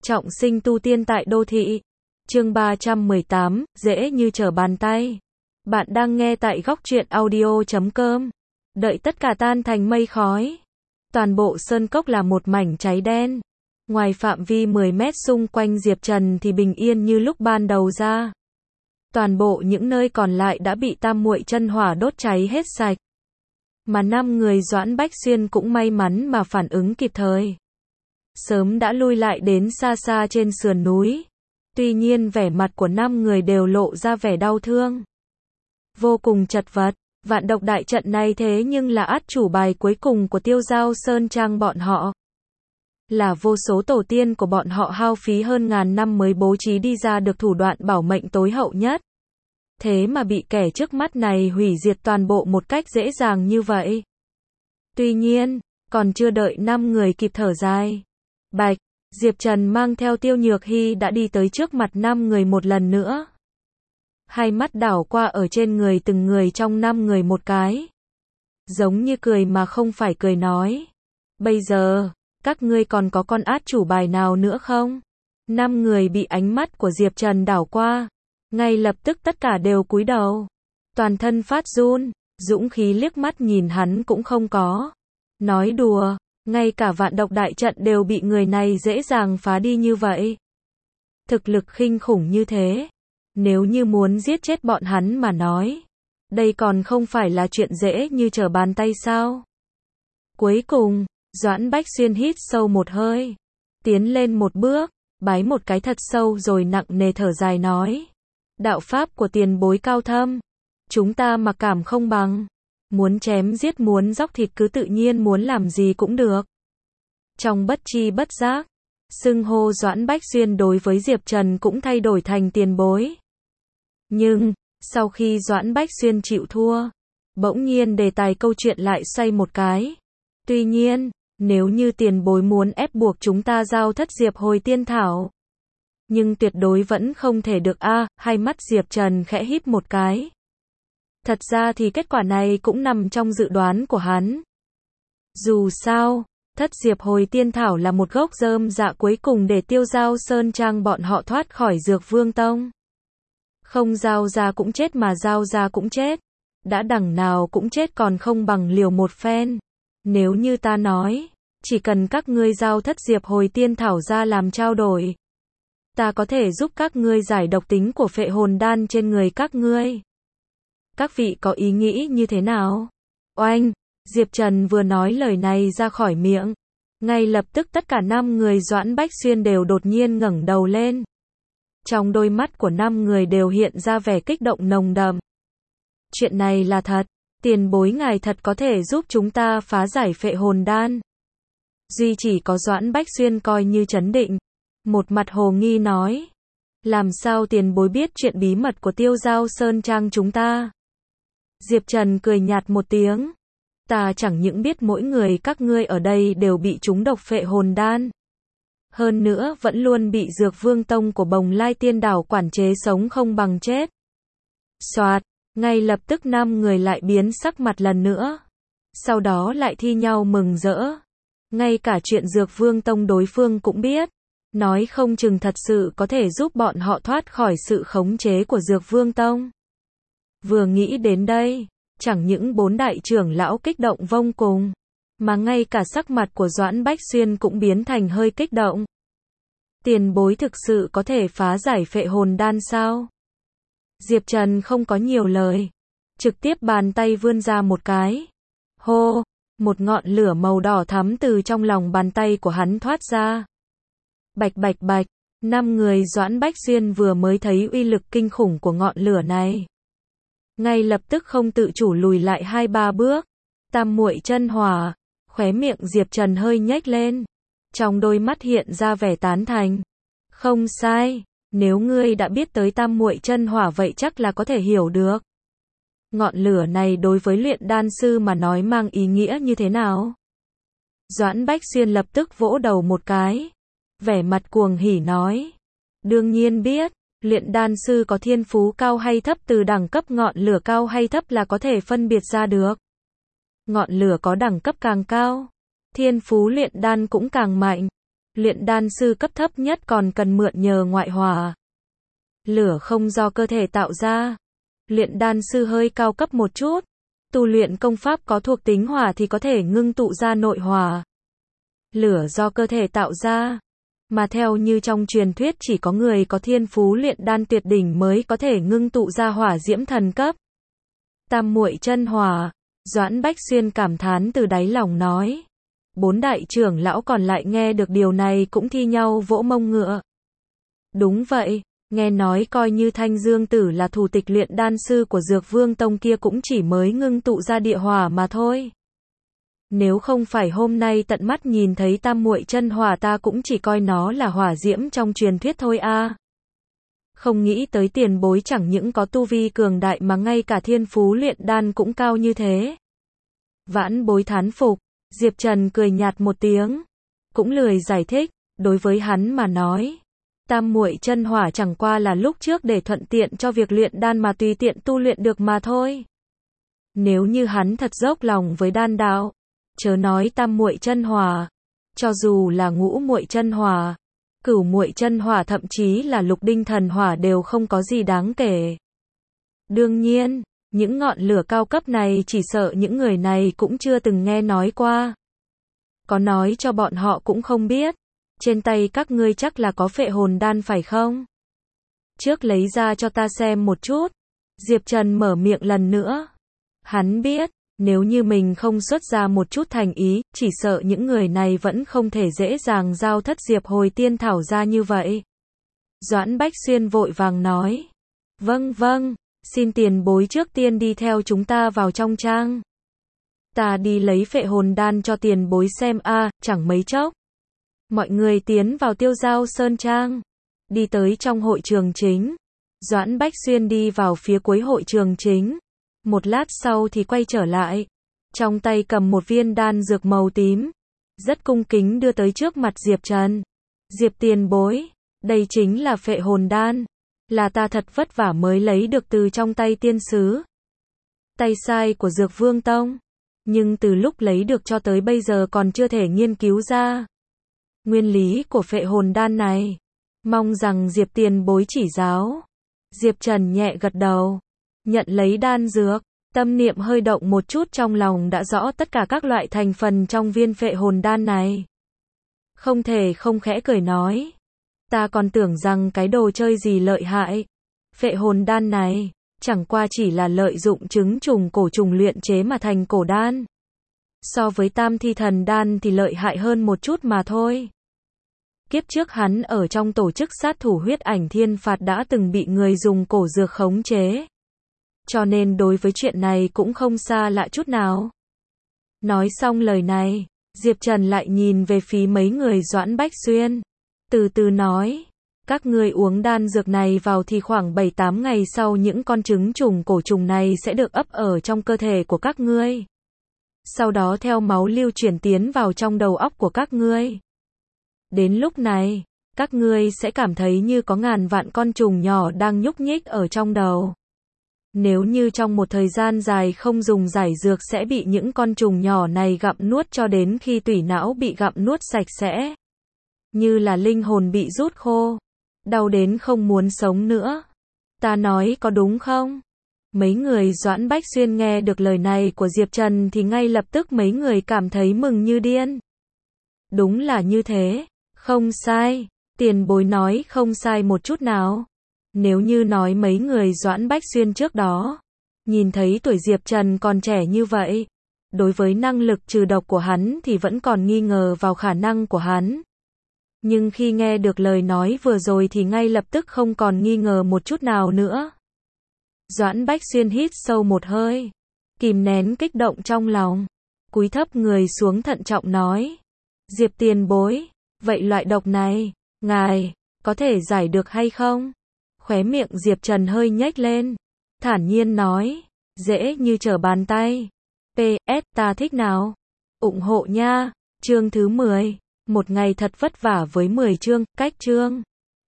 Trọng sinh tu tiên tại đô thị. Chương 318, dễ như trở bàn tay. Bạn đang nghe tại góc truyện audio.com. Đợi tất cả tan thành mây khói. Toàn bộ sơn cốc là một mảnh cháy đen. Ngoài phạm vi 10 mét xung quanh Diệp Trần thì bình yên như lúc ban đầu ra. Toàn bộ những nơi còn lại đã bị tam muội chân hỏa đốt cháy hết sạch. Mà 5 người Doãn Bách Xuyên cũng may mắn mà phản ứng kịp thời. Sớm đã lui lại đến xa xa trên sườn núi. Tuy nhiên vẻ mặt của 5 người đều lộ ra vẻ đau thương. Vô cùng chật vật, vạn độc đại trận này thế nhưng là át chủ bài cuối cùng của Tiêu Giao Sơn Trang bọn họ. Là vô số tổ tiên của bọn họ hao phí hơn ngàn năm mới bố trí đi ra được thủ đoạn bảo mệnh tối hậu nhất. Thế mà bị kẻ trước mắt này hủy diệt toàn bộ một cách dễ dàng như vậy. Tuy nhiên, còn chưa đợi 5 người kịp thở dài. Bạch, Diệp Trần mang theo Tiêu Nhược Hy đã đi tới trước mặt 5 người một lần nữa. Hai mắt đảo qua ở trên người từng người trong 5 người một cái. Giống như cười mà không phải cười nói. Bây giờ, các ngươi còn có con át chủ bài nào nữa không? 5 người bị ánh mắt của Diệp Trần đảo qua. Ngay lập tức tất cả đều cúi đầu. Toàn thân phát run, dũng khí liếc mắt nhìn hắn cũng không có. Nói đùa, ngay cả vạn độc đại trận đều bị người này dễ dàng phá đi như vậy. Thực lực kinh khủng như thế. Nếu như muốn giết chết bọn hắn mà nói. Đây còn không phải là chuyện dễ như trở bàn tay sao? Cuối cùng, Doãn Bách Xuyên hít sâu một hơi. Tiến lên một bước, bái một cái thật sâu rồi nặng nề thở dài nói. Đạo pháp của tiền bối cao thâm. Chúng ta mặc cảm không bằng. Muốn chém giết muốn dóc thịt cứ tự nhiên muốn làm gì cũng được. Trong bất tri bất giác, xưng hô Doãn Bách Xuyên đối với Diệp Trần cũng thay đổi thành tiền bối. Nhưng, sau khi Doãn Bách Xuyên chịu thua, bỗng nhiên đề tài câu chuyện lại xoay một cái. Tuy nhiên, nếu như tiền bối muốn ép buộc chúng ta giao thất Diệp hồi tiên thảo. Nhưng tuyệt đối vẫn không thể được a. Hai mắt Diệp Trần khẽ híp một cái. Thật ra thì kết quả này cũng nằm trong dự đoán của hắn. Dù sao, thất diệp hồi tiên thảo là một gốc rơm dạ cuối cùng để Tiêu Giao Sơn Trang bọn họ thoát khỏi Dược Vương Tông. Không giao ra cũng chết mà giao ra cũng chết. Đã đằng nào cũng chết còn không bằng liều một phen. Nếu như ta nói, chỉ cần các ngươi giao thất diệp hồi tiên thảo ra làm trao đổi. Ta có thể giúp các ngươi giải độc tính của phệ hồn đan trên người các ngươi. Các vị có ý nghĩ như thế nào? Oanh, Diệp Trần vừa nói lời này ra khỏi miệng. Ngay lập tức tất cả 5 người Doãn Bách Xuyên đều đột nhiên ngẩng đầu lên. Trong đôi mắt của 5 người đều hiện ra vẻ kích động nồng đậm. Chuyện này là thật, tiền bối ngài thật có thể giúp chúng ta phá giải phệ hồn đan. Duy chỉ có Doãn Bách Xuyên coi như trấn định. Một mặt hồ nghi nói. Làm sao tiền bối biết chuyện bí mật của Tiêu Giao Sơn Trang chúng ta? Diệp Trần cười nhạt một tiếng. Ta chẳng những biết mỗi người các ngươi ở đây đều bị trúng độc phệ hồn đan. Hơn nữa vẫn luôn bị Dược Vương Tông của Bồng Lai Tiên Đảo quản chế sống không bằng chết. Soạt, ngay lập tức 5 người lại biến sắc mặt lần nữa. Sau đó lại thi nhau mừng rỡ. Ngay cả chuyện Dược Vương Tông đối phương cũng biết. Nói không chừng thật sự có thể giúp bọn họ thoát khỏi sự khống chế của Dược Vương Tông. Vừa nghĩ đến đây, chẳng những 4 đại trưởng lão kích động vông cùng, mà ngay cả sắc mặt của Doãn Bách Xuyên cũng biến thành hơi kích động. Tiền bối thực sự có thể phá giải phệ hồn đan sao? Diệp Trần không có nhiều lời, trực tiếp bàn tay vươn ra một cái. Hô, một ngọn lửa màu đỏ thắm từ trong lòng bàn tay của hắn thoát ra. Bạch bạch bạch, 5 người Doãn Bách Xuyên vừa mới thấy uy lực kinh khủng của ngọn lửa này. Ngay lập tức không tự chủ lùi lại 2-3 bước. Tam muội chân hỏa, khóe miệng Diệp Trần hơi nhếch lên. Trong đôi mắt hiện ra vẻ tán thành. Không sai, nếu ngươi đã biết tới tam muội chân hỏa vậy chắc là có thể hiểu được. Ngọn lửa này đối với luyện đan sư mà nói mang ý nghĩa như thế nào? Doãn Bách Xuyên lập tức vỗ đầu một cái. Vẻ mặt cuồng hỉ nói. Đương nhiên biết, luyện đan sư có thiên phú cao hay thấp từ đẳng cấp ngọn lửa cao hay thấp là có thể phân biệt ra được. Ngọn lửa có đẳng cấp càng cao, thiên phú luyện đan cũng càng mạnh. Luyện đan sư cấp thấp nhất còn cần mượn nhờ ngoại hỏa. Lửa không do cơ thể tạo ra. Luyện đan sư hơi cao cấp một chút. Tu luyện công pháp có thuộc tính hỏa thì có thể ngưng tụ ra nội hỏa. Lửa do cơ thể tạo ra. Mà theo như trong truyền thuyết chỉ có người có thiên phú luyện đan tuyệt đỉnh mới có thể ngưng tụ ra hỏa diễm thần cấp. Tam muội chân hỏa. Doãn Bách Xuyên cảm thán từ đáy lòng nói. 4 đại trưởng lão còn lại nghe được điều này cũng thi nhau vỗ mông ngựa. Đúng vậy, nghe nói coi như Thanh Dương Tử là thủ tịch luyện đan sư của Dược Vương Tông kia cũng chỉ mới ngưng tụ ra địa hỏa mà thôi. Nếu không phải hôm nay tận mắt nhìn thấy tam muội chân hỏa ta cũng chỉ coi nó là hỏa diễm trong truyền thuyết thôi a. Không nghĩ tới tiền bối chẳng những có tu vi cường đại mà ngay cả thiên phú luyện đan cũng cao như thế. Vãn bối thán phục. Diệp Trần cười nhạt một tiếng, cũng lười giải thích, đối với hắn mà nói, tam muội chân hỏa chẳng qua là lúc trước để thuận tiện cho việc luyện đan mà tùy tiện tu luyện được mà thôi. Nếu như hắn thật dốc lòng với đan đạo, chớ nói tam muội chân hỏa, cho dù là ngũ muội chân hỏa, cửu muội chân hỏa thậm chí là lục đinh thần hỏa đều không có gì đáng kể. Đương nhiên, những ngọn lửa cao cấp này chỉ sợ những người này cũng chưa từng nghe nói qua. Có nói cho bọn họ cũng không biết. Trên tay các ngươi chắc là có phệ hồn đan phải không? Trước lấy ra cho ta xem một chút. Diệp Trần mở miệng lần nữa. Hắn biết, nếu như mình không xuất ra một chút thành ý, chỉ sợ những người này vẫn không thể dễ dàng giao thất diệp hồi tiên thảo ra như vậy. Doãn Bách Xuyên vội vàng nói. Vâng vâng. Xin tiền bối trước tiên đi theo chúng ta vào trong trang. Ta đi lấy phệ hồn đan cho tiền bối xem a, chẳng mấy chốc. Mọi người tiến vào Tiêu Giao Sơn Trang. Đi tới trong hội trường chính. Doãn Bách Xuyên đi vào phía cuối hội trường chính. Một lát sau thì quay trở lại. Trong tay cầm một viên đan dược màu tím. Rất cung kính đưa tới trước mặt Diệp Trần. Diệp tiền bối, đây chính là phệ hồn đan. Là ta thật vất vả mới lấy được từ trong tay tiên sứ. Tay sai của Dược Vương Tông. Nhưng từ lúc lấy được cho tới bây giờ còn chưa thể nghiên cứu ra nguyên lý của phệ hồn đan này. Mong rằng Diệp tiền bối chỉ giáo. Diệp Trần nhẹ gật đầu. Nhận lấy đan dược. Tâm niệm hơi động một chút trong lòng đã rõ tất cả các loại thành phần trong viên phệ hồn đan này. Không thể không khẽ cười nói. Ta còn tưởng rằng cái đồ chơi gì lợi hại. Phệ hồn đan này, chẳng qua chỉ là lợi dụng trứng trùng cổ trùng luyện chế mà thành cổ đan. So với tam thi thần đan thì lợi hại hơn một chút mà thôi. Kiếp trước hắn ở trong tổ chức sát thủ huyết ảnh thiên phạt đã từng bị người dùng cổ dược khống chế. Cho nên đối với chuyện này cũng không xa lạ chút nào. Nói xong lời này, Diệp Trần lại nhìn về phía mấy người Doãn Bách Xuyên. Từ từ nói, các ngươi uống đan dược này vào thì khoảng 7-8 ngày sau những con trứng trùng cổ trùng này sẽ được ấp ở trong cơ thể của các ngươi. Sau đó theo máu lưu chuyển tiến vào trong đầu óc của các ngươi. Đến lúc này, các ngươi sẽ cảm thấy như có ngàn vạn con trùng nhỏ đang nhúc nhích ở trong đầu. Nếu như trong một thời gian dài không dùng giải dược sẽ bị những con trùng nhỏ này gặm nuốt cho đến khi tủy não bị gặm nuốt sạch sẽ. Như là linh hồn bị rút khô. Đau đến không muốn sống nữa. Ta nói có đúng không? Mấy người Doãn Bách Xuyên nghe được lời này của Diệp Trần thì ngay lập tức mấy người cảm thấy mừng như điên. Đúng là như thế. Không sai. Tiền bối nói không sai một chút nào. Nếu như nói mấy người Doãn Bách Xuyên trước đó, nhìn thấy tuổi Diệp Trần còn trẻ như vậy, đối với năng lực trừ độc của hắn thì vẫn còn nghi ngờ vào khả năng của hắn. Nhưng khi nghe được lời nói vừa rồi thì ngay lập tức không còn nghi ngờ một chút nào nữa. Doãn Bách Xuyên hít sâu một hơi, kìm nén kích động trong lòng, cúi thấp người xuống thận trọng nói. Diệp tiền bối, vậy loại độc này, ngài, có thể giải được hay không? Khóe miệng Diệp Trần hơi nhếch lên, thản nhiên nói, dễ như trở bàn tay. PS, ta thích nào? Ủng hộ nha. Chương thứ 10. Một ngày thật vất vả với 10 chương, cách chương.